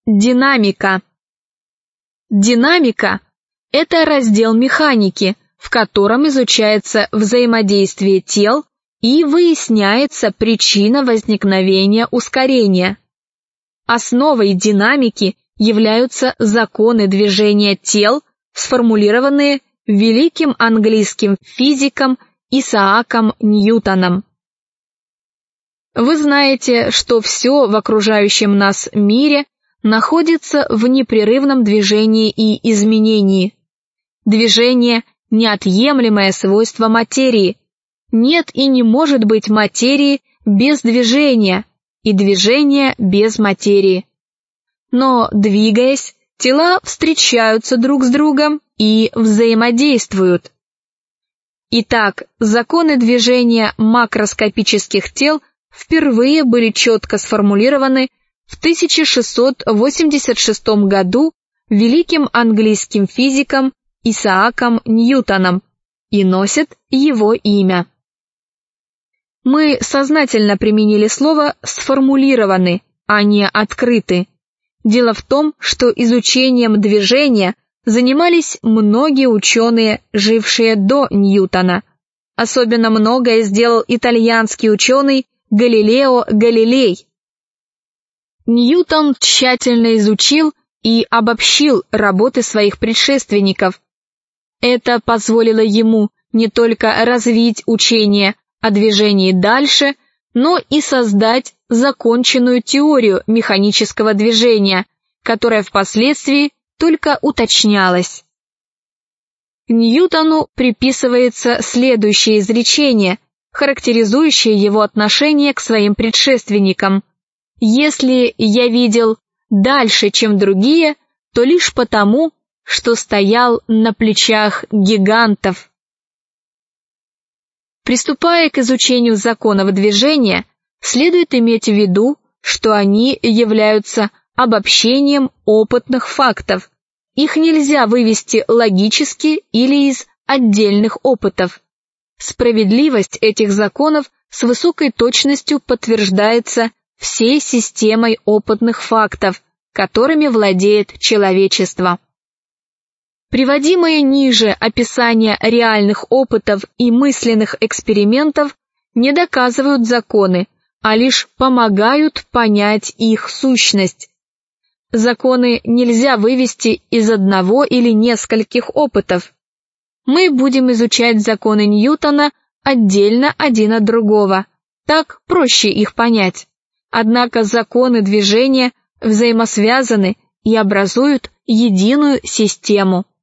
Динамика. Динамика – это раздел механики, в котором изучается взаимодействие тел и выясняется причина возникновения ускорения. Основой динамики являются законы движения тел, сформулированные великим английским физиком Исааком Ньютоном. Вы знаете, что все в окружающем нас мире находится в непрерывном движении и изменении. Движение – неотъемлемое свойство материи. Нет и не может быть материи без движения, и движения без материи. Но, двигаясь, тела встречаются друг с другом и взаимодействуют. Итак, законы движения макроскопических тел впервые были четко сформулированы в 1686 году великим английским физиком Исааком Ньютоном и носят его имя. Мы сознательно применили слово «сформулированы», а не «открыты». Дело в том, что изучением движения занимались многие ученые, жившие до Ньютона. Особенно многое сделал итальянский ученый Галилео Галилей. Ньютон тщательно изучил и обобщил работы своих предшественников. Это позволило ему не только развить учение о движении дальше, но и создать законченную теорию механического движения, которая впоследствии только уточнялась. Ньютону приписывается следующее изречение, характеризующее его отношение к своим предшественникам. «Если я видел дальше, чем другие, то лишь потому, что стоял на плечах гигантов». Приступая к изучению законов движения, следует иметь в виду, что они являются обобщением опытных фактов. Их нельзя вывести логически или из отдельных опытов. Справедливость этих законов с высокой точностью подтверждается всей системой опытных фактов, которыми владеет человечество. Приводимые ниже описания реальных опытов и мысленных экспериментов не доказывают законы, а лишь помогают понять их сущность. Законы нельзя вывести из одного или нескольких опытов. Мы будем изучать законы Ньютона отдельно один от другого, так проще их понять. Однако законы движения взаимосвязаны и образуют единую систему.